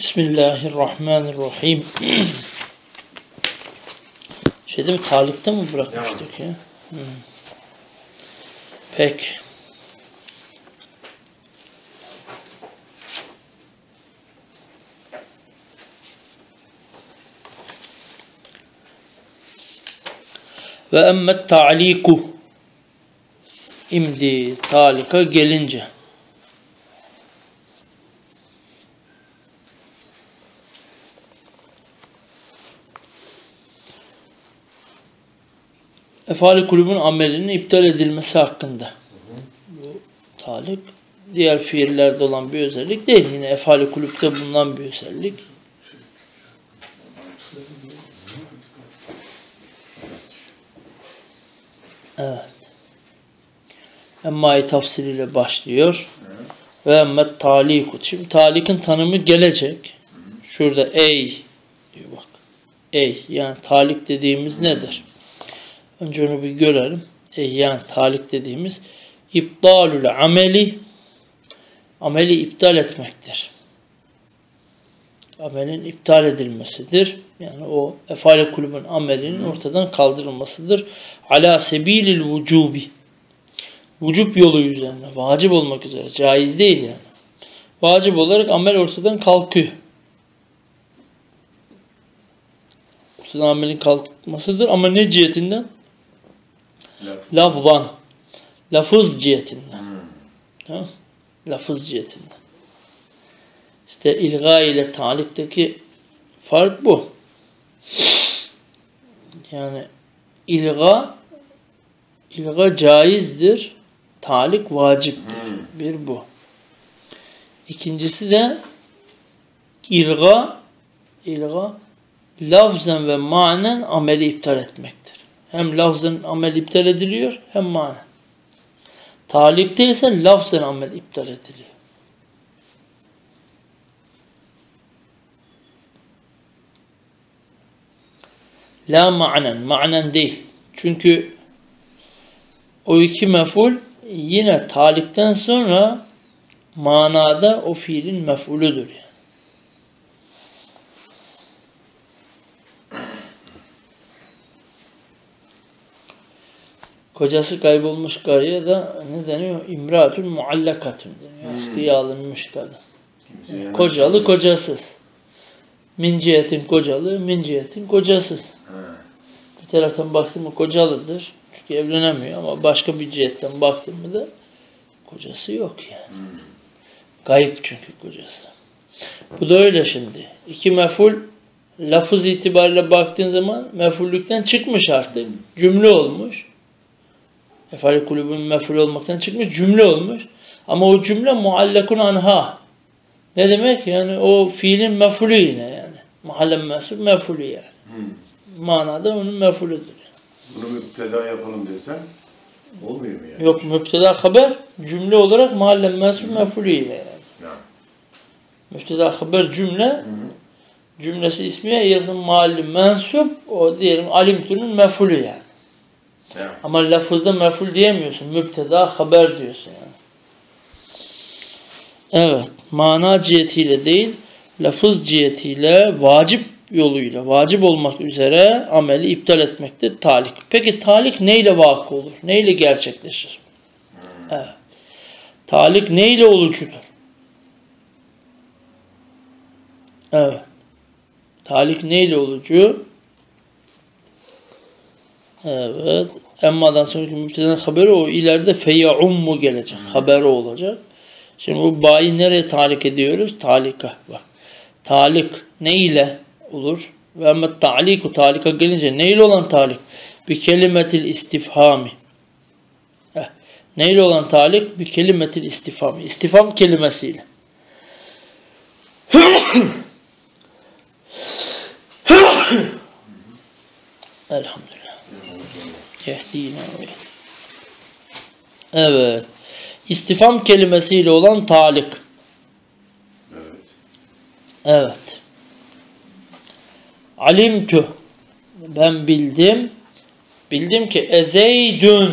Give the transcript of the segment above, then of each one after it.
Bismillahirrahmanirrahim. Şeyde mi, talikte mi bırakmıştık ya? Peki. Ve emmet ta'liku. İmdi talika gelince. Efali kulübün amelinin iptal edilmesi hakkında. Bu talik diğer fiillerde olan bir özellik değil. Yine efali kulüpte bulunan bir özellik. Evet. Emmâ-i tafsiliyle başlıyor. Ve emmet talikut. Şimdi talikin tanımı gelecek. Şurada ey diyor bak. Ey yani talik dediğimiz nedir? Önce onu bir görelim. Yani talik dediğimiz iptalül ameli iptal etmektir. Amelin iptal edilmesidir. Yani o efali kulübün amelinin ortadan kaldırılmasıdır. Ala sebilil vücubi. Vücub yolu üzerine. Vacip olmak üzere. Caiz değil yani. Vacip olarak amel ortadan kalkıyor. Ortadan amelin kalkmasıdır. Ama ne cihetinden? Lafzan. Lafız cihetinden. Tamam? Lafız cihetinden. İşte ilga ile talikteki fark bu. Yani ilga caizdir. Talik vaciptir. Bir bu. İkincisi de ilga lafzen ve manen ameli iptal etmektir. Hem lafzen amel iptal ediliyor hem manen. Talikte ise lafzen amel iptal ediliyor. La manen değil. Çünkü o iki mef'ul yine talikten sonra manada o fiilin mef'ulüdür yani. Kocası kaybolmuş karıya da ne deniyor? İmraatun muallakatun deniyor. Askıya alınmış kadın. Kocalı, kocasız. Min cihetin kocalı, min cihetin kocasız. Bir taraftan baktım mı kocalıdır. Çünkü evlenemiyor ama başka bir cihetten baktım mı da kocası yok yani. Gayip çünkü kocası. Bu da öyle şimdi. İki mef'ul lafız itibariyle baktığın zaman mef'ullükten çıkmış artık. Cümle olmuş. Efali kulübün mef'ul olmaktan çıkmış. Cümle olmuş. Ama o cümle muallakun anha. Ne demek? Yani o fiilin mef'ulü yine yani. Mahallen mes'ul mef'ulü yani. Manada onun mef'ulüdür. Bunu müpteda yapalım desen olmuyor mu yani? Yok, müpteda haber cümle olarak mahallen mes'ul mef'ulü ile yani. Müpteda haber cümle cümlesi ismiye yakın mahalli mensup o diyelim alimtunun mef'ulü yani. Ama lafızda mef'ul diyemiyorsun. Müpteda haber diyorsun yani. Evet. Mana cihetiyle değil lafız cihetiyle vacip yoluyla vacip olmak üzere ameli iptal etmektir talik. Peki talik neyle vakı olur? Neyle gerçekleşir? Evet. Talik neyle olucudur? Evet. Talik neyle olucu? Evet. Emma'dan sonraki müptedanın haberi o ileride feyya'ummu gelecek. Haberi olacak. Şimdi bu bayi nereye talik ediyoruz? Talika. Bak. Talik ne ile olur? Ve emmet ta'liku talika gelince neyle olan talik? Bir kelimetil istifhami. Neyle olan talik? Bir kelimetil istifhami. İstifham kelimesiyle. Elhamdülillah. Yehdina ve evet. İstifham kelimesiyle olan talik. Evet. Alimtu. Ben bildim. Bildim ki Zeydün.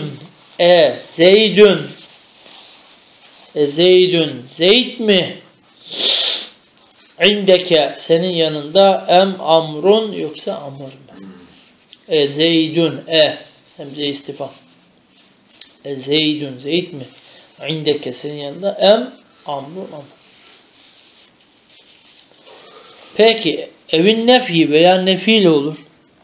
Zeydün. Zeyd mi? İndeke senin yanında em amrun yoksa amr mı? Zeydun hemze istifam. Zeydun zeyd mi? İndeke senin yanında em amrun amr. Peki evin nefi veya nefiyle olur.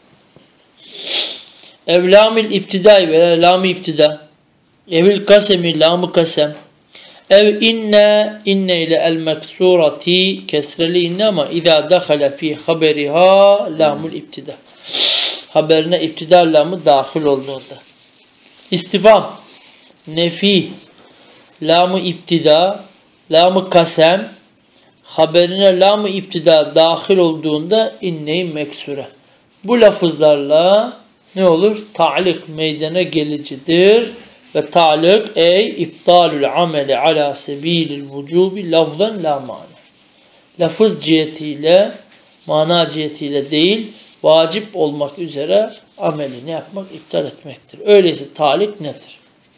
Ev lamil iptidai veya lam-ı iptida. Evil kasemi lam-ı kasem. Ev inne ile el meksurati kesreli inne ama izâ dehale fî haberiha lamul iptida. Haberine iptida lamı dahil olduğunda. İstifam, nefi, lam-ı iptida, lam-ı kasem, haberine lam-ı iptida dahil olduğunda inne-i meksure. Bu lafızlarla ne olur? Ta'lik meydana gelicidir. Ve ta'lik iptalul ameli ala sebilil vücubi lafzan la mana. Lafız cihetiyle, mana cihetiyle değil, vacip olmak üzere ameli ne yapmak? İptal etmektir. Öyleyse ta'lik nedir?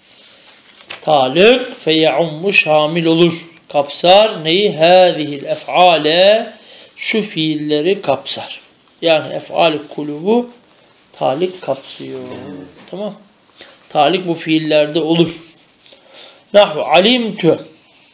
Ta'lik feye'ummu şamil olur. Kapsar neyi? Hâzihil ef'ale şu fiilleri kapsar. Yani ef'al-i kulubu ta'lik kapsıyor. Tamam. Ta'lik bu fiillerde olur. Nahvu alimtu.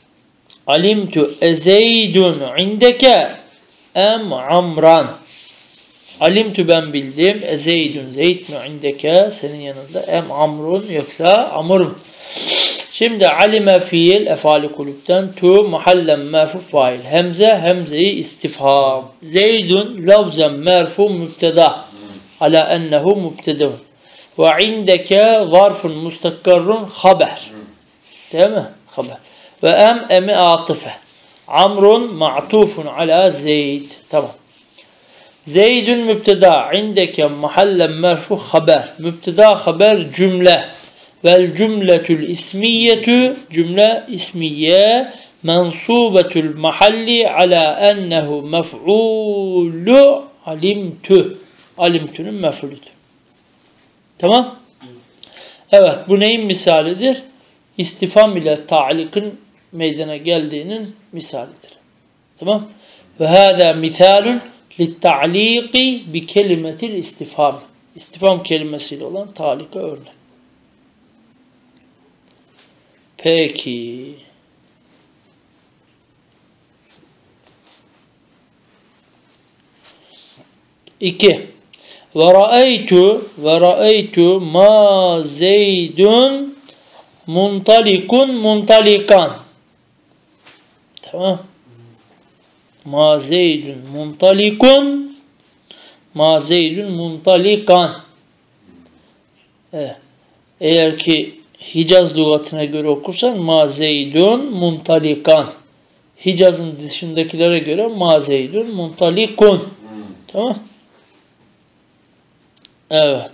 Alimtu ezeydun indeke em amran. Alimtu ben bildim. Ezeydun zeyd mi indeke senin yanında em amrun yoksa amr mı? Şimdi alime fiil efali kulüpten tu mahallen merfu fail. Hemzeyi istifham. Zeydun lafzen merfu mübteda. Ala ennehu mübtedun. Ve indeke zarfun mustakkarrun haber. Değil mi? Haber. Ve emi atife. Amrun ma'tufun ala zeyd. Tamam. Zeydun mübteda. İndeke mahallen merfu haber. Mübteda haber cümle. Vel cümletül ismiyetü cümle ismiye mensubetül mahalli ala ennehu mef'ulu alimtu. Alimtu'nun mef'ulüdür. Tamam? Evet, bu neyin misalidir? İstifam ile ta'likin meydana geldiğinin misalidir. Tamam? Ve hâzâ misâlun litta'liqi bi kelimetil istifam. İstifam kelimesiyle olan ta'lika örnek. Peki. İki. Ve ra'aytu ma zeydun muntalikun muntalikan. Tamam. Ma zeydun muntalikan. Evet. Eğer ki Hicaz lügatına göre okursan ma zeydun muntalikan. Hicaz'ın dışındakilere göre ma zeydun muntalikun. Tamam. Evet.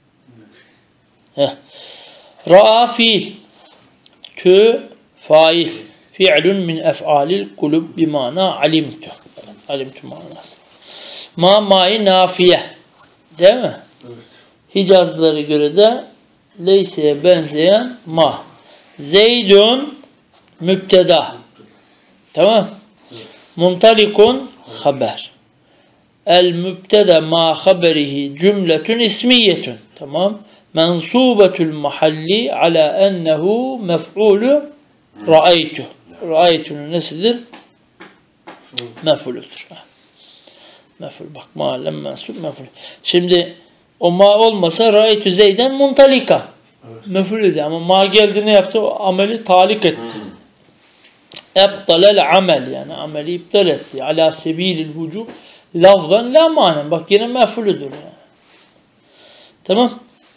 Ra'a fiil. Tü fail. Fi'lun min ef'alil kulub bimana alimtu. Alimtu manası. Ma'yı nafiye. Değil mi? Evet. Hicazlılara göre de leyseye benzeyen ma. Zeydun mübteda. Tamam. Muntalikun haber. El mübteda ma haberihi cümletun ismiyetun. Tamam. Mensubetul mahalli ala ennehu mef'ulu ra'aytu. Ra'aytu'nun nesidir? Mef'uludur. Mef'ul. Bak ma'lem mensub mef'ul. Şimdi o ma olmasa ra'aytu zeyden muntalika. Evet. Mef'ulüydü ama ma geldi ne yaptı? O ameli talik etti. Ebtalel amel yani ameli iptal etti. Ala sebilil vücub lafzan la manen. Bak yine mef'ulüdür yani. Tamam.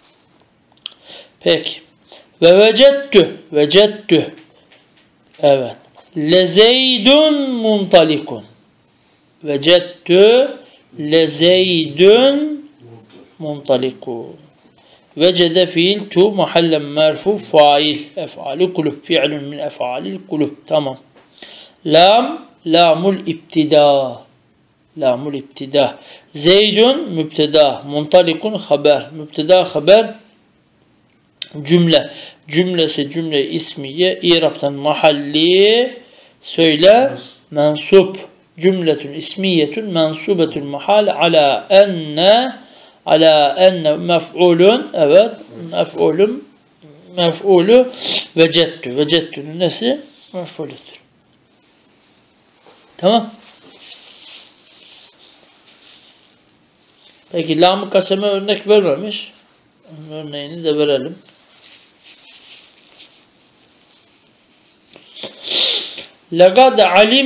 Peki. Ve vecettü. Evet. Lezeydun muntalikun. Vecettü lezeydun muntalikun. Vecede fiil tu mahallen merfu fail. Ef'ali kulub. Fi'lun min ef'alil kulub. Tamam. Lamul iptida. Lamul iptida. Zeydun mübteda. Muntalikun haber. Mübteda haber cümle. Cümlesi cümle ismiye. İrab'tan mahalli söyle mensup. cümletun ismiyetun mensubetun mahal ala enne mef'ulun, evet, mef'ulü vecettü. Vecettü'nün nesi? Mef'ulüdür. Tamam. Peki lam-ı kaseme örnek vermemiş. Onun örneğini de verelim. Lagad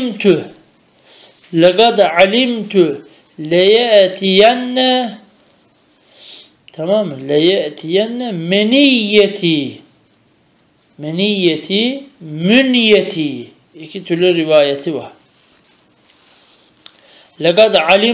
alimtu leye'tiyenne, tamam mı? Leye'tiyenne meniyeti, münyeti. İki türlü rivayeti var. Lagad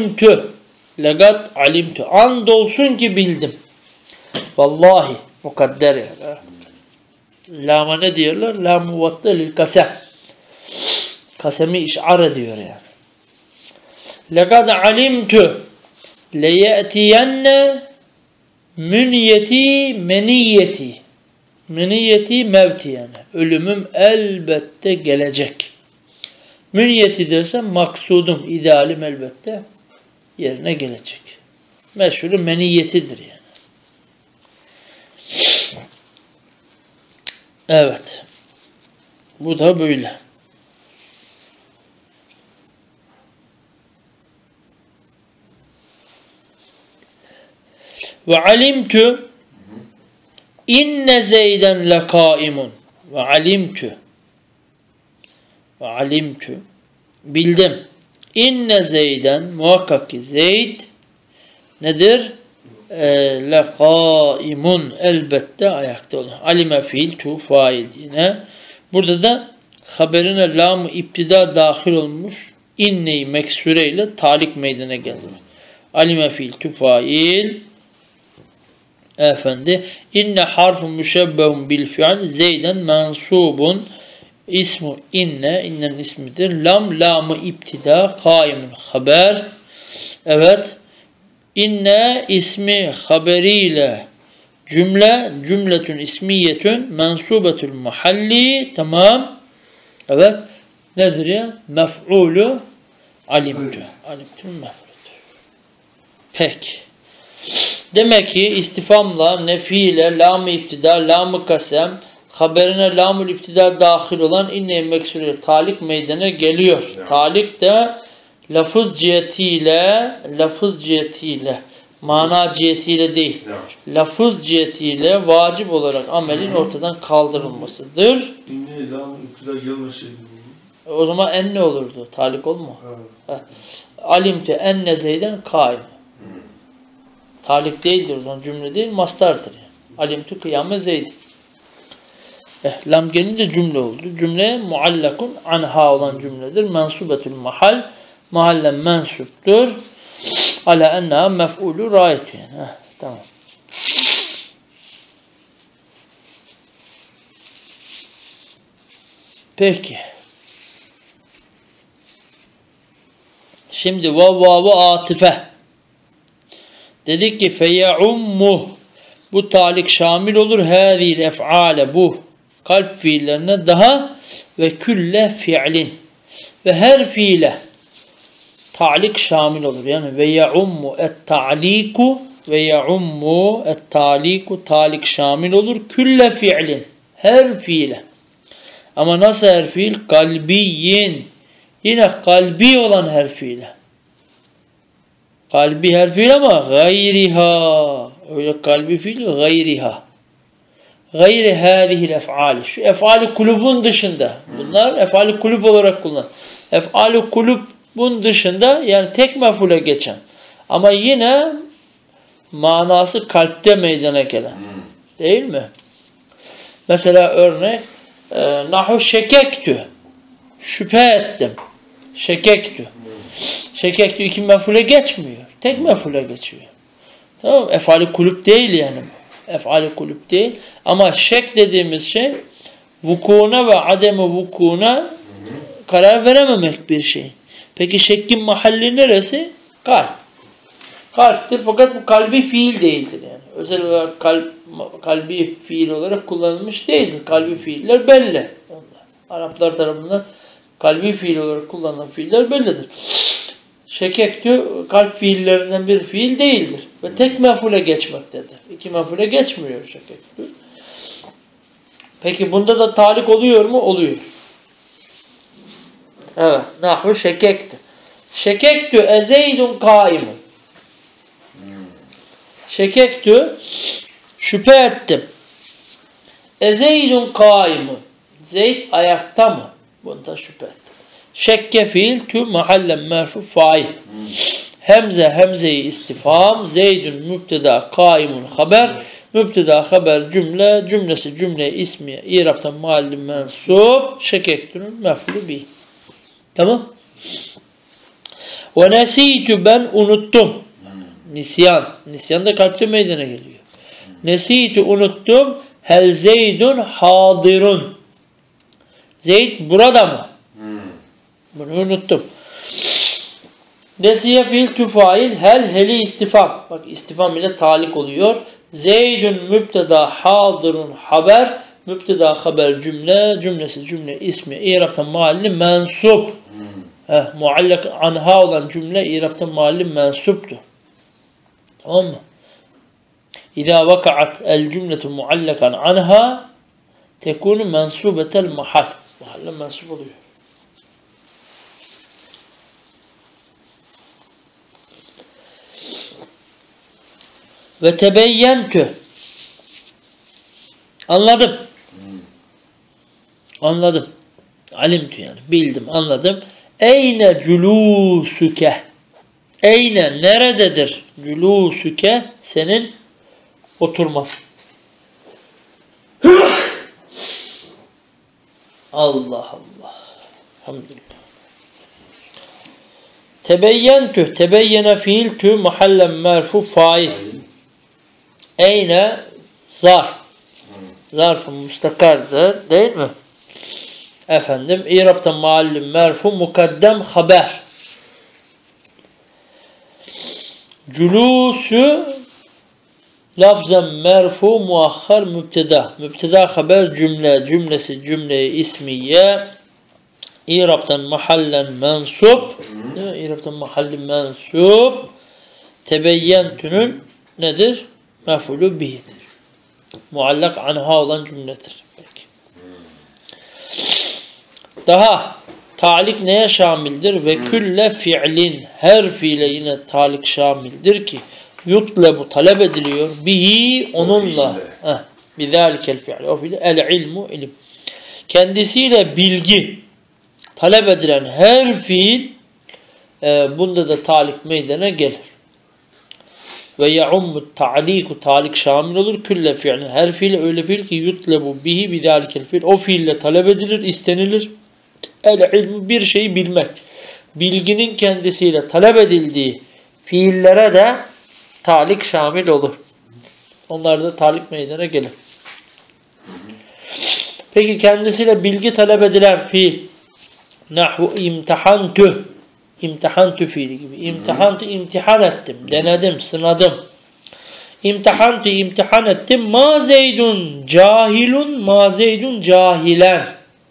alimtu. Andolsun ki bildim. Vallahi mukadder yani. Lama ne diyorlar? La muvatte lil kasem. Kasemi işar ediyor yani. Lekad alimtu leye'tiyenne münyeti meniyeti. Meniyeti mevti yani. Ölümüm elbette gelecek. Münyeti dersen maksudum, idealim elbette yerine gelecek. Meşhuru meniyetidir yani. Evet. Bu da böyle. Ve alimtu inne Zeyden lekaimun. Ve alimtu bildim. İnne Zeyden, muhakkak ki Zeyd nedir? Lekaimun, elbette ayakta olan. Alime fiil tu fail yine. Burada da haberine lam-ı iptida dahil olmuş. İnneyi meksure ile talik meydana geldi. Alime fiil tu fail. Efendi. İnne harfun müşebbehun bil fiil. Zeyden mensubun. İsmu innenin ismidir. Lam-ı iptida kaimun haber. Evet. İnne ismi haberiyle cümletün ismiyetün mensubetül muhalli, tamam. Evet. Nedir ya? Mef'ulü alimtü. Alimtü mef'ulüdür. Peki. Demek ki istifamla, nefiyle, lam-ı iptida, lam-ı kasem, haberine lam-ı iptida dahil olan inne-i meksure talik meydana geliyor. Evet. Talik de lafız cihetiyle, mana cihetiyle değil, evet, lafız cihetiyle vacip olarak amelin ortadan kaldırılmasıdır. İnne lam-ı iptida gelmeseydi bu. O zaman enne olurdu. Talik olma. Evet. Alimte enne Zeyden kaim. Talik değildir o zaman, cümle değil, mastardır. Yani. Alimtu kıyame Zeyd. Lam gelince cümle oldu. Cümle muallakun anha olan cümledir. Mensubetül mahal. Mahallen mensuptur. Ala enna mef'ulü râyetü. Yani. Tamam. Peki. Şimdi vav atife. Dedik ki feye'ummu, bu talik şamil olur. Hâzîl ef'âle, bu kalp fiillerine daha ve külle fi'lin, ve her fiile talik şamil olur. Yani ve ye'ummu et-ta'liku, ve ye'ummu et-ta'liku, talik şamil olur. Külle fi'lin, her fiile. Ama nasıl her fiil? Kalbiyin, yine kalbi olan her fiile. Kalbi her fiil ama gayriha. Öyle kalbi fiil gayriha. Gayri hâzihil ef'ali. Şu ef'ali kulubun dışında. Bunlar ef'ali kulub olarak kullanılır. Ef'ali kulubun dışında, yani tek mef'ule geçen. Ama yine manası kalpte meydana gelen. Değil mi? Mesela örnek nahu şekektü. Şüphe ettim. Şekektü. Şekektü iki mef'ule geçmiyor. Tek mef'ule geçiyor. Tamam mı? Ef'ali kulub değil yani. Ef'ali kulub değil. Ama şek dediğimiz şey vukuuna ve adem-i vukuuna karar verememek bir şey. Peki şekkin mahalli neresi? Kalp. Kalptir, fakat bu kalbi fiil değildir yani. Özel olarak kalbi fiil olarak kullanılmış değildir. Kalbi fiiller belli. Araplar tarafından Kalbi fiil olarak kullanılan fiiller bellidir. Şekektü kalp fiillerinden bir fiil değildir. Ve tek mef'ule geçmektedir. İki mef'ule geçmiyor şekektü. Peki bunda da talik oluyor mu? Oluyor. Evet. Nahu şekektü. Şekektü ezeydun kaimun. Şekektü şüphe ettim. Ezeydun kaimun. Zeyd ayakta mı? Bunda şüphe ettim. Şekke fiil tü mahallen merfu fail. Hemze-i istifham. Zeydun mübteda kaimun haber. Mübteda haber cümle. Cümlesi cümle ismiye. İrab'tan mahalli mensup. Şekektünün mef'ulü bih. Tamam. Ve nesitü ben unuttum. Nisyan. Nisyan da kalpte meydana geliyor. Nesitü unuttum. Hel Zeydun hadirun. Zeyd burada mı? Bunu unuttum. Nesiye fiil tüfail heli istifam. Bak istifam ile talik oluyor. Zeydun mübteda hadirun haber. Mübteda haber cümle. Cümlesi cümle ismi. İrab'tan mahalli mensup. Muallak anha olan cümle İrab'tan mahalli mensuptu. Tamam mı? İzâ vaka'at el cümletu muallakan anha tekûnu mensubetel mahal. Mahalle mensup oluyor. Ve tebeyyentü. Anladım. Anladım. Alimtü yani. Bildim, anladım. Eyne cülûsüke. Eyne nerededir? Cülûsüke senin oturman. Allah Allah. Elhamdülillah. Tebeyyentü. Tebeyyene fiiltü mahallen merfu fail. Eyne zarf. Zarf-ı müstakardır. Değil mi? Efendim. İrab'tan mahallim merfu mukaddem haber. Culusu lafzen merfu muahhar mübteda. Mübteda haber cümle. Cümlesi cümle ismiye. İrab'tan mahallen mensup. İrab'tan mahalli mensup. Tebeyyentünün nedir? Mef'ulü bihidir. Muallak anha olan cümledir. Peki. Daha talik neye şamildir? Ve külle fi'lin her fiile yine talik şamildir ki yutlebu talep ediliyor. Bihi onunla. Bizalikel fi'li. O fiili el ilmu ilim. Kendisiyle bilgi talep edilen her fiil bunda da talik meydana gelir. Ve ya'ummu ta'liku talik şamil olur. Külle fi'li her fiil öyle fiil ki yutlebu bihi bizalikel fiil. O fiille talep edilir, istenilir. El ilmu bir şeyi bilmek. Bilginin kendisiyle talep edildiği fiillere de talik şamil olur. Onlarda talik meydana gelir. Peki kendisiyle bilgi talep edilen fiil nahvu imtihantu. İmtihantu fiili gibi. İmtihantu imtihan ettim. Denedim, sınadım. İmtihantu imtihan ettim. Ma zeydun cahilun ma zeydun cahilen.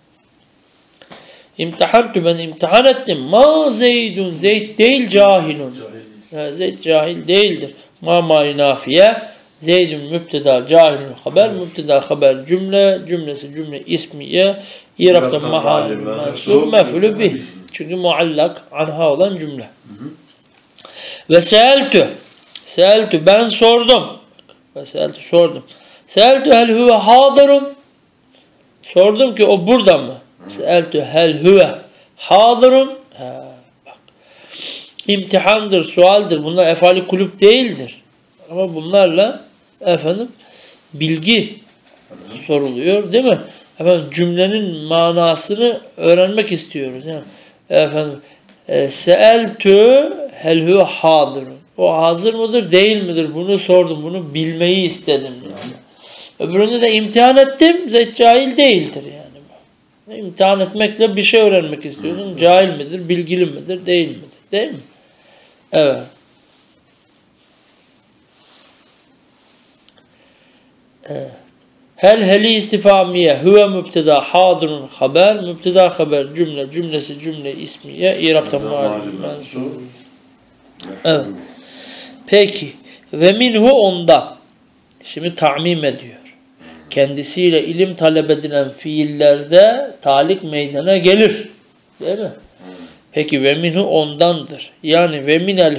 İmtihantu ben imtihan ettim. Ma zeydun zeyd değil cahilun. Zeyd cahil değildir. Ma nafiye. Zeydun mübteda cahilun haber. Mübteda haber cümle. Cümlesi cümle ismiye. İrab'tan mahalli mensub mef'ulü bih. Çünkü muallak anha olan cümle. Ve seeltü. Seeltü ben sordum. Ve seeltü sordum. Seeltü hel huve hadirun. Sordum ki o burada mı? Seeltü hel huve hadirun. Bak. İmtihandır, sualdir. Bunlar efali kulüp değildir. Ama bunlarla efendim bilgi soruluyor, değil mi? Efendim cümlenin manasını öğrenmek istiyoruz. Yani efendim seeltü hel huve hadirun. O hazır mıdır, değil midir? Bunu sordum, bunu bilmeyi istedim. Yani. Öbüründe de imtihan ettim. Zeyd cahil değildir yani. İmtihan etmekle bir şey öğrenmek istiyorsun. Cahil midir, bilgili midir, değil midir? Değil mi? Evet. Evet. Heli istifamiye huve mübteda hadirun haber mübteda haber cümle cümlesi cümle ismiye İrab'tan malum mensup. Evet. Peki ve minhu ondan. Şimdi ta'mim ediyor. Kendisiyle ilim talep edilen fiillerde talik meydana gelir. Değil mi? Peki ve minhu ondandır. Yani ve minel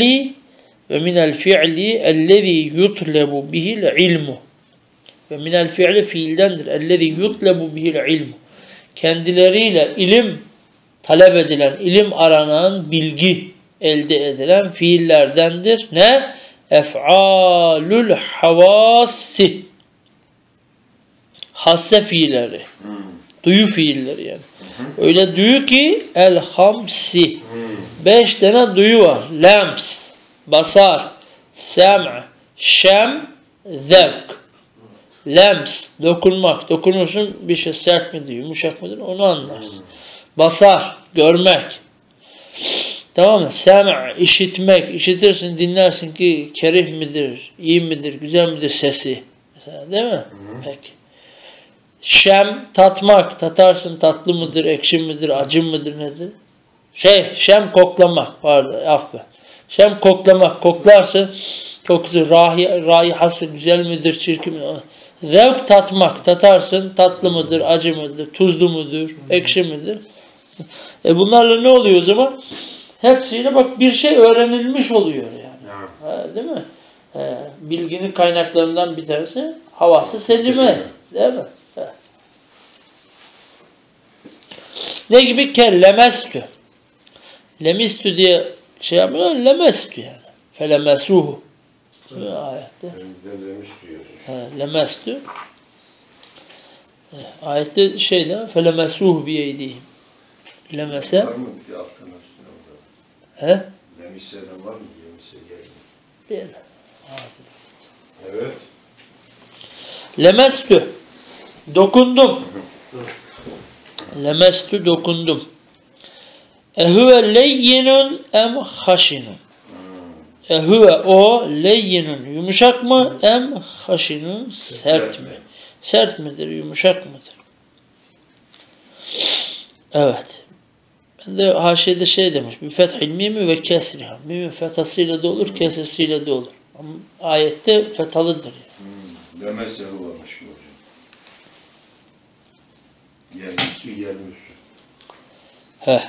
fi'li ellezî yutlebu bihil ilmu. Ve minel fi'li fiildendir. Ellezî yutlebu bihil ilmu. Kendileriyle ilim talep edilen, ilim aranan, bilgi elde edilen fiillerdendir. Ne? Ef'alul havassi. Hasse fiilleri. Duyu fiilleri yani. Öyle duyu ki el-hamsi. 5 tane duyu var. Lems, basar, sem', şem, zevk. Lems, dokunmak. Dokunursun bir şey sert midir, yumuşak mıdır onu anlarsın. Basar, görmek. Tamam mı? Sem' işitmek. İşitirsin, dinlersin ki kerih midir, iyi midir, güzel midir sesi. Mesela değil mi? Peki. Şem, tatmak. Tatarsın tatlı mıdır, ekşi midir, acı mıdır, nedir? Şem koklamak. Pardon, affet. Şem koklamak. Koklarsın, kokusu, raihası güzel midir, çirkin midir? Zevk tatmak. Tatarsın, tatlı mıdır, acı mıdır, tuzlu mudur, ekşi midir? Bunlarla ne oluyor o zaman? Hepsiyle bak bir şey öğrenilmiş oluyor yani. Değil mi? Bilginin kaynaklarından bir tanesi havası selime. Değil mi? Ne gibi? Lemestü. Lemistü diye şey yapmıyor. Lemestü yani. Felemesuhu. Ayette. Lemestü. Ayette şeyde felemesuhu biyeydihim. Lemese. Var mı bir alttan üstüne orada? He? Lemisse'den var mı? Lemisse geldi. Bir. Evet. Lemestü. Dokundum. Lemestü dokundum. Ehüve leyyinun em haşinun. Ehüve o leyyinun yumuşak mı em haşinun sert mi? Sert midir, yumuşak mıdır? Evet. Ben de haşiyede şey demiş. Bir fethil mimi ve kesriha. Mimin fethasıyla da olur, kesresiyle de olur. Ama ayette fethalıdır. Lemesse varmış hocam. Yerlisi yerlisi. Heh.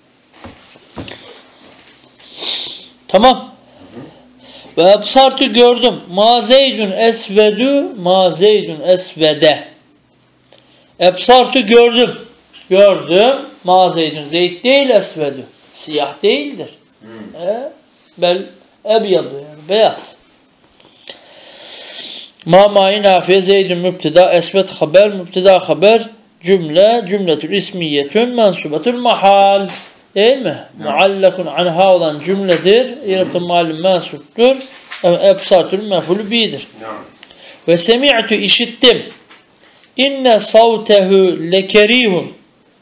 Tamam. Ve ebsartı gördüm. Ma zeydun esvedü ma zeydun esvede. Ebsartı gördüm. Gördüm. Ma zeydun zeyd değil esvedü. Siyah değildir. Bel ebyadı yani beyaz. Ma ma'in afiye zeydun mübteda esved haber mübteda haber cümletül ismiyetün mensubetül mahal. Değil mi? Muallakun anha olan cümledir. İrabtın malum mensuptur. Ebsatül mefulü bi'dir. Ve semi'tu işittim. İnne savtehu lekerihun.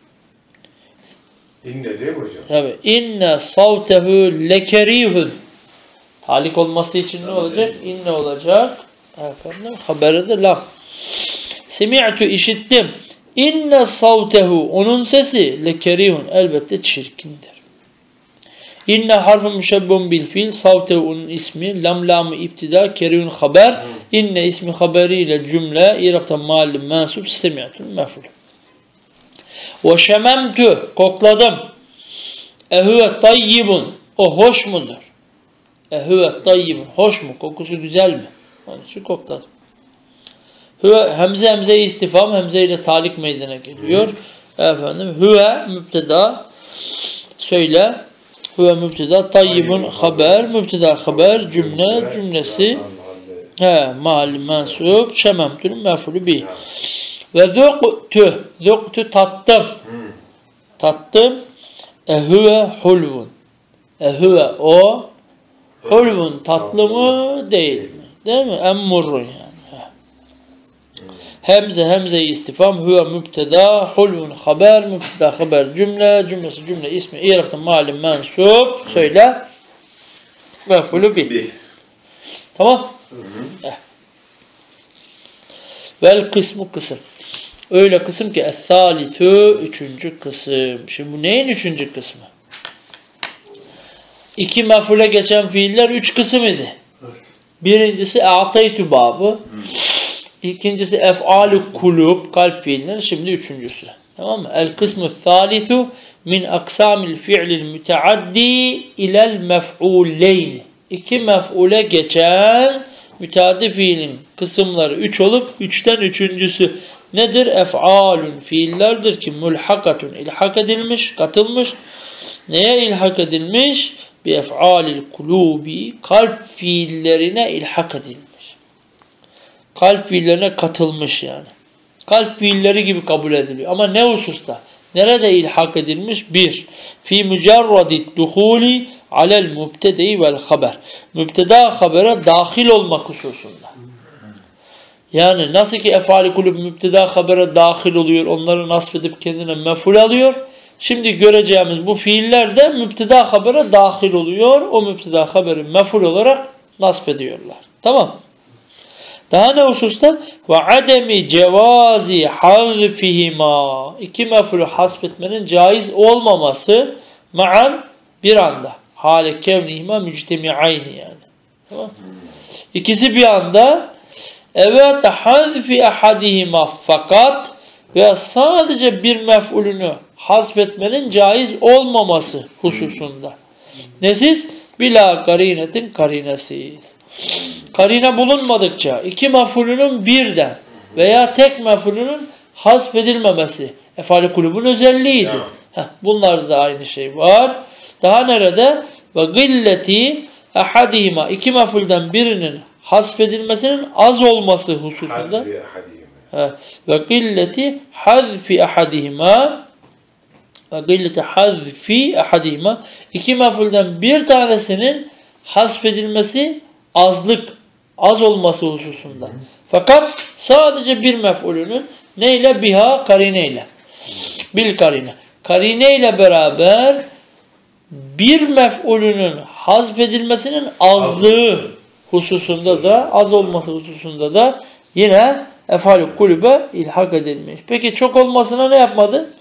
İnne değil mi hocam? Tabi. İnne savtehu lekerihun. Talik olması için ne olacak? İnne olacak. Efendim, haberi de lam. Semi'tu işittim. İnne savtehu onun sesi lekerihun elbette çirkindir. İnne harfun müşebbun bil fiil savtehu onun ismi lamlamı iptida kerihun haber inne ismi haberiyle cümle irabtan mahallim mensup semi'tul mef'ul. Ve şememtü kokladım. Ehüve tayyibun o hoş mudur? Ehüve tayyibun hoş mu? Kokusu güzel mi? Onun için kokladım. Hüve hemze istifam hemze ile talik meydana geliyor. Efendim hüve mübteda söyle hüve mübteda tayyibun haber mübteda haber cümlesi mahalli mensup şememtül mef'ulü bih. Ve zuktu tattım ehüve hulvun ehüve o hulvun tatlı mı değil mi? Değil mi? Emmurrun yani. Hemze istifam huve mübteda hulvun haber mübteda haber cümlesi cümle ismi i'rab'tan mahallim mensup söyle mef'ulü bih. Tamam? Vel kısmı kısım. Öyle kısım ki es-sâlisü üçüncü kısım. Şimdi bu neyin üçüncü kısmı? İki mef'ule geçen fiiller üç kısım idi. Birincisi a'taytu babı. İkincisi ef'alü kulub, kalp fiilleri. Şimdi üçüncüsü. Tamam mı? El kısmü thalithu min aksamil fi'lil müteaddi ilel mef'uleyn. İki mef'ule geçen müteaddi fiilin kısımları üç olup üçten üçüncüsü nedir? Ef'alün fiillerdir ki mulhakatun ilhak edilmiş, katılmış. Neye ilhak edilmiş? Bi ef'alil kulubi, kalp fiillerine ilhak edilmiş. Kalp fiillerine katılmış yani. Kalp fiilleri gibi kabul ediliyor. Ama ne hususta? Nerede ilhak edilmiş? Bir, fi mücerradid duhuli alel mübtede-i vel haber. Mübteda habere dahil olmak hususunda. Yani nasıl ki efali kulüp mübteda habere dahil oluyor, onları nasip edip kendine mef'ul alıyor. Şimdi göreceğimiz bu fiiller de mübteda habere dahil oluyor. O mübteda haberi mef'ul olarak nasip ediyorlar. Tamam. Daha ne hususta? Ve ademi cevazi hazfihima. İki mef'ulü hasbetmenin caiz olmaması ma'an bir anda. Hale kevnihima müctemi'ayni yani. Tamam. İkisi bir anda evet hazfi ahadihima fakat ve sadece bir mef'ulünü hasbetmenin caiz olmaması hususunda. Nesiz? Bila karinetin karinesiz. Karine bulunmadıkça iki mef'ulünün birden veya tek mef'ulünün hasfedilmemesi efali kulübün özelliğiydi. Bunlarda da aynı şey var. Daha nerede? Ve gilleti ahadihima, iki mef'ulden birinin hasfedilmesinin az olması hususunda. Ve gilleti hazfi ahadihima, ve gilleti hazfi ahadihima, iki mef'ulden bir tanesinin hasfedilmesi az olması hususunda. Fakat sadece bir mef'ulünün neyle? Biha, karineyle. Bil karine. Karineyle beraber bir mef'ulünün hazfedilmesinin azlığı hususunda da, az olması hususunda da yine efal-i kulübe ilhak edilmiş. Peki çok olmasına ne yapmadı?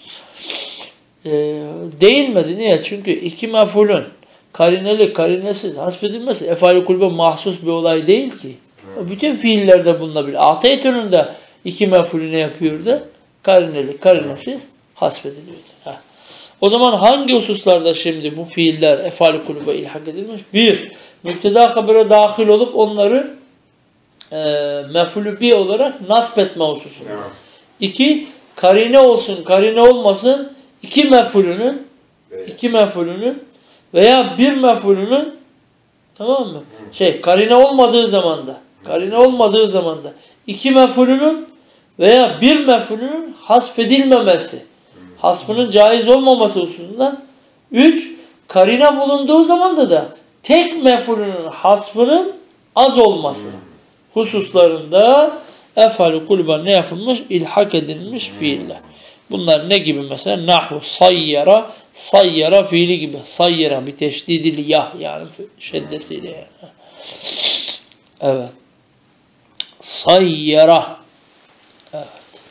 Değinmedi. Niye? Çünkü iki mef'ulün karineli, karinesiz hasfedilmesi efal-i kulübe mahsus bir olay değil ki. Bütün fiillerde bulunabilir. Ateytünün de iki mef'ulü ne yapıyordu? Karineli, karinesiz hasfediliyordu. O zaman hangi hususlarda şimdi bu fiiller efal-i kulübe ilhak edilmiş? Bir, mübteda habere dahil olup onları mef'ulü bi olarak nasp etme hususunda. İki, karine olsun, karine olmasın iki mef'ulünün veya bir mef'ulünün, tamam mı? Karine olmadığı zamanda iki mef'ulünün veya bir mef'ulünün hasfedilmemesi, hasfının caiz olmaması hususunda. Üç, karine bulunduğu zamanda da tek mef'ulünün hasfının az olması hususlarında efal-i kulübe ne yapılmış? İlhak edilmiş fiiller. Bunlar ne gibi mesela? Nahvu sayyara, sayyara fiili gibi. Sayyara bir teşdidili yah yani şeddesiyle yani. Evet. Sayyara. Evet.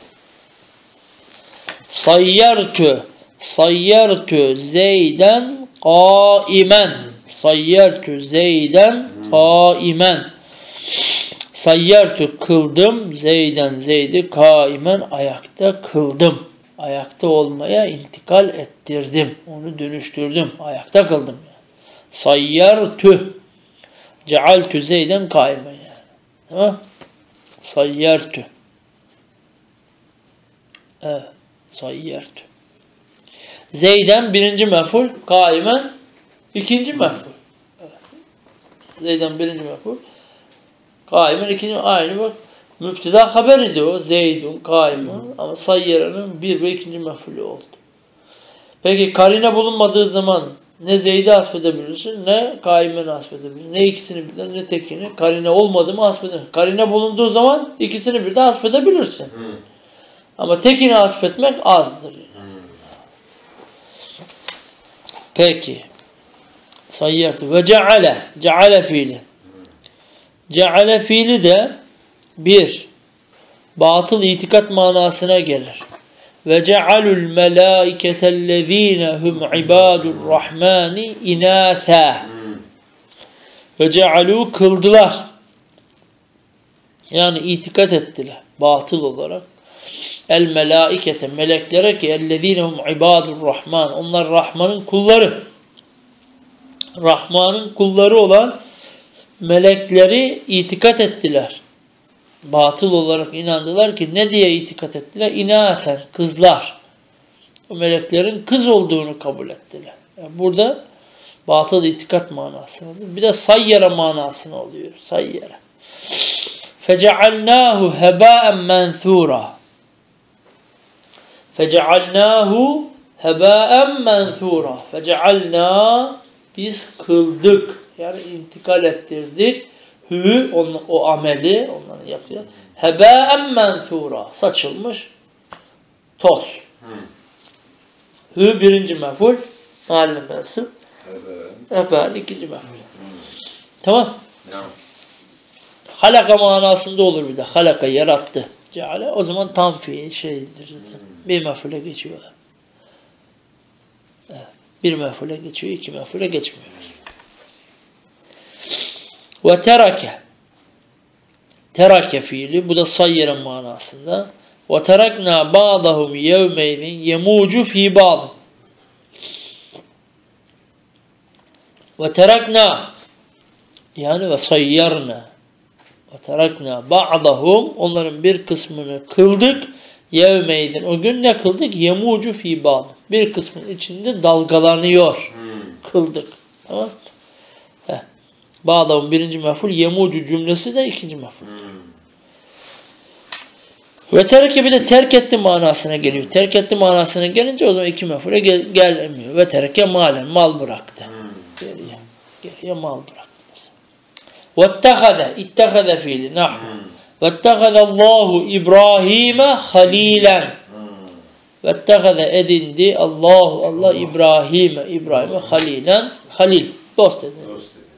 Sayyartu Zeyden kaimen. Sayyartu Zeyden kaimen. Sayyartu kıldım Zeyden Zeyd'i kaimen ayakta kıldım. Ayakta olmaya intikal ettirdim. Onu dönüştürdüm. Ayakta kıldım yani. Sayyartu. Cealtu Zeyden kaimen yani. Tamam? Sayyartu. Evet. Sayyartu. Zeyden birinci mef'ul, kaimen ikinci mef'ul. Evet. Zeyden birinci mef'ul, kaimen ikinci mef'ul. Aynı bak. Müfteda haber idi o. Zeydun, kaimen. Ama sayyara'nın bir ve ikinci mef'ulü oldu. Peki karine bulunmadığı zaman ne Zeyd'i hasfedebilirsin, ne kaimeni hasfedebilirsin. Ne ikisini birden ne tekini. Karine olmadı mı hasfedebilirsin. Karine bulunduğu zaman ikisini birden hasfedebilirsin. Ama tekini hasfetmek azdır. Peki. Sayyartu. Ve ceale. Ceale fiili. Ceale fiili de bir batıl itikat manasına gelir. Ve cealul melâiketellezîne hum ibâdur rahmâni inâthâ. Ve cealû kıldılar. Yani itikat ettiler. Batıl olarak. El melâikete meleklere ki ellezîne hum ibâdur rahmân. Onlar Rahman'ın kulları. Rahman'ın kulları olan melekleri itikat ettiler. Batıl olarak inandılar ki ne diye itikat ettiler? İnâsen, kızlar. O meleklerin kız olduğunu kabul ettiler. Yani burada batıl itikat manasını. Bir de sayyara manasını oluyor. Sayyara. فَجَعَلْنَاهُ هَبَاءً مَنْثُورًا فَجَعَلْنَاهُ هَبَاءً مَنْثُورًا فَجَعَلْنَا biz kıldık. Yani intikal ettirdik. O ameli onların yapıyor. Hebâen mensûrâ. Saçılmış toz. Birinci mef'ul. Mahallen mensup. Hebâen ikinci mef'ul. Tamam. Halaka manasında olur bir de. Halaka yarattı. Ceale. O zaman tam fiil şeydir zaten. Bir mef'ule geçiyor. Evet. Bir mef'ule geçiyor, iki mef'ule geçmiyor. Ve terake. Terake fiili. Bu da sayyere manasında. Ve terakna ba'dahum yevmeydin yemucu fi ba'd. Ve terakna yani ve sayyarna. Ve terakna ba'dahum onların bir kısmını kıldık. Yevmeydin. O gün ne kıldık? Yemucu fi ba'd. Bir kısmın içinde dalgalanıyor. Kıldık. Tamam. Bağlamın birinci mef'ul, yemucu cümlesi de ikinci mef'ul. Ve terke bir de terk etti manasına geliyor. Terk etti manasına gelince o zaman iki mef'ule gelmiyor. Ve terke malen, mal bıraktı. Geriye mal bıraktı. Vettehade, ittehade fiili, nahvu. Vettehadallahu İbrahim'e halilen. Vettehade edindi Allah İbrahim'e halilen, halil, dost edindi.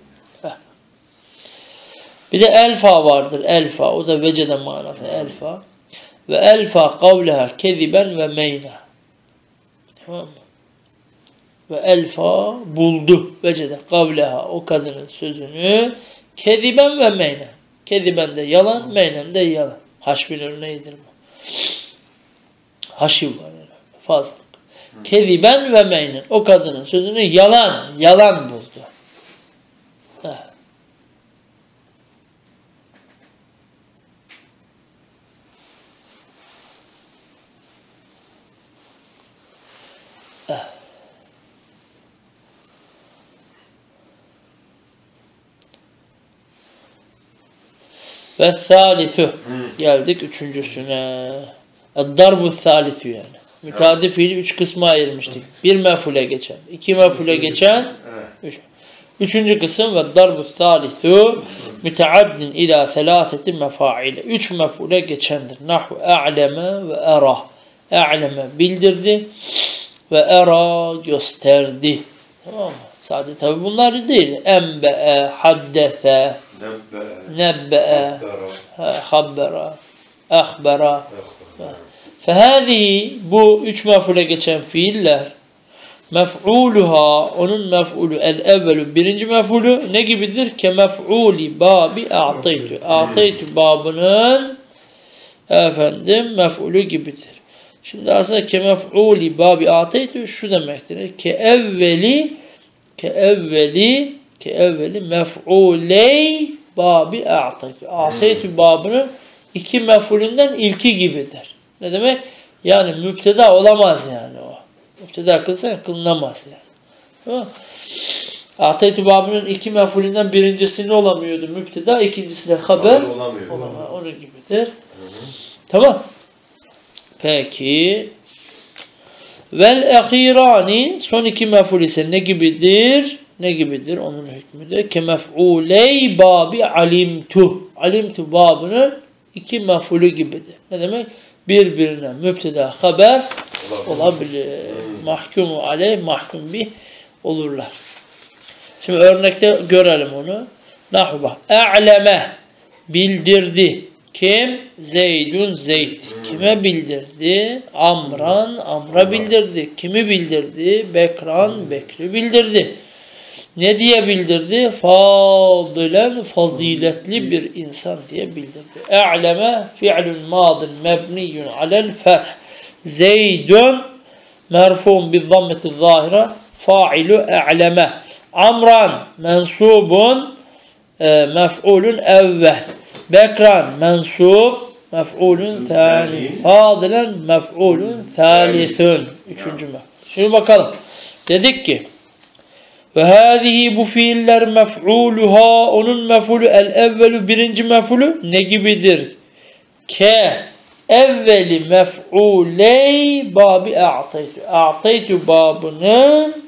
Bir de elfa vardır. Elfa. O da vecede manası. Elfa. Ve elfa kavleha keziben ve meyna. Tamam mı? Ve elfa buldu. Vecede kavleha o kadının sözünü keziben ve meyna. Keziben de yalan, meynen de yalan. Haşbin örneğidir bu. Haşiv var. Fazla. Keziben ve meynen. O kadının sözünü yalan buldu. Ve thalithu. Geldik üçüncüsüne. Darbu thalithu yani. Müteaddi fiili üç kısma ayırmıştık. Bir mef'ule geçen, iki mef'ule geçen, üçüncü kısım ve darbu thalithu müteaddin ila thelâtheti mefaile. Üç mef'ule geçendir. Nahvu a'leme ve era. A'leme bildirdi ve era gösterdi. Tamam mı? Sadece tabi bunlar değil. Enbe'e, haddese, nebbe'e, habbera, ahbera. Fehâzihi bu üç mef'ule geçen fiiller mef'uluha onun mef'ulu el-evvelu birinci mef'ulu ne gibidir? Ke mef'uli babi a'taytu. A'taytu babının mef'ulu gibidir. Şimdi aslında ke mef'uli babi a'taytu şu demektir. Ke evveli mef'uley babi a'taytu. A'taytu babının iki mef'ulünden ilki gibidir. Ne demek? Yani müpteda olamaz yani o. Müpteda kılsan kılınamaz yani. Tamam. A'taytu babının iki mef'ulünden birincisi ne olamıyordu? Müpteda, ikincisi de haber olamaz. Onun gibidir. Tamam. Peki. Vel ehirani son iki mef'ul ise ne gibidir? Ne gibidir? Onun hükmü de ke mef'uley babi alimtu. Alimtu babının iki mef'ulü gibidir. Ne demek? Birbirine müpteda haber olabilir. Mahkumu aleyh, mahkum bih olurlar. Şimdi örnekte görelim onu. Nahva. A'leme bildirdi. Kim? Zeydun Zeyd. Kime bildirdi? Amran Amr'a bildirdi. Kimi bildirdi? Bekran Bekri bildirdi. Ne diye bildirdi? Fadilen faziletli bir insan diye bildirdi. E'leme fi'lun madin mebniyyun alel ferh. Zeydun merfun bi zammeti zahire fa'ilu e'leme. Amran mensubun mef'ulun evvel. Bekran mensub mef'ulun thani. Fadilen mef'ulun thalithun. Üçüncü mef'ul. Şimdi bakalım. Dedik ki ve hâzihi bu fiiller mef'uluha onun mef'ulü el evvelü birinci mef'ulü ne gibidir? Ke evveli mef'uley babi a'taytu. A'taytu babının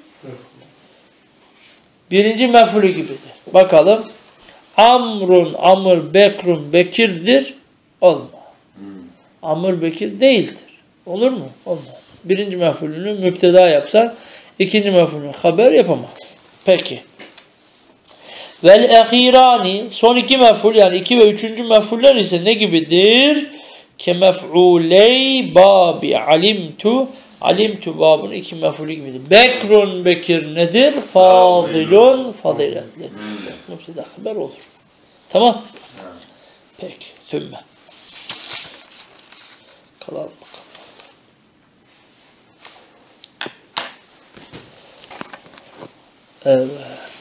birinci mef'ulü gibidir. Bakalım. Amrun, Amr, Bekrun, Bekir'dir. Olmaz. Amr, Bekir değildir. Olur mu? Olmaz. Birinci mef'ulünü müpteda yapsan ikinci mef'ulünü haber yapamaz. Peki. Vel ehirani son iki mef'ul yani iki ve üçüncü mef'uller ise ne gibidir? Ke mef'uley babi alimtu. Alimtu babının iki mef'ulü gibidir. Bekrun Bekir nedir? Fadilun faziletlidir. Müpteda haber olur. Tamam. Peki. Sümme. Kalalım bakalım. Evet.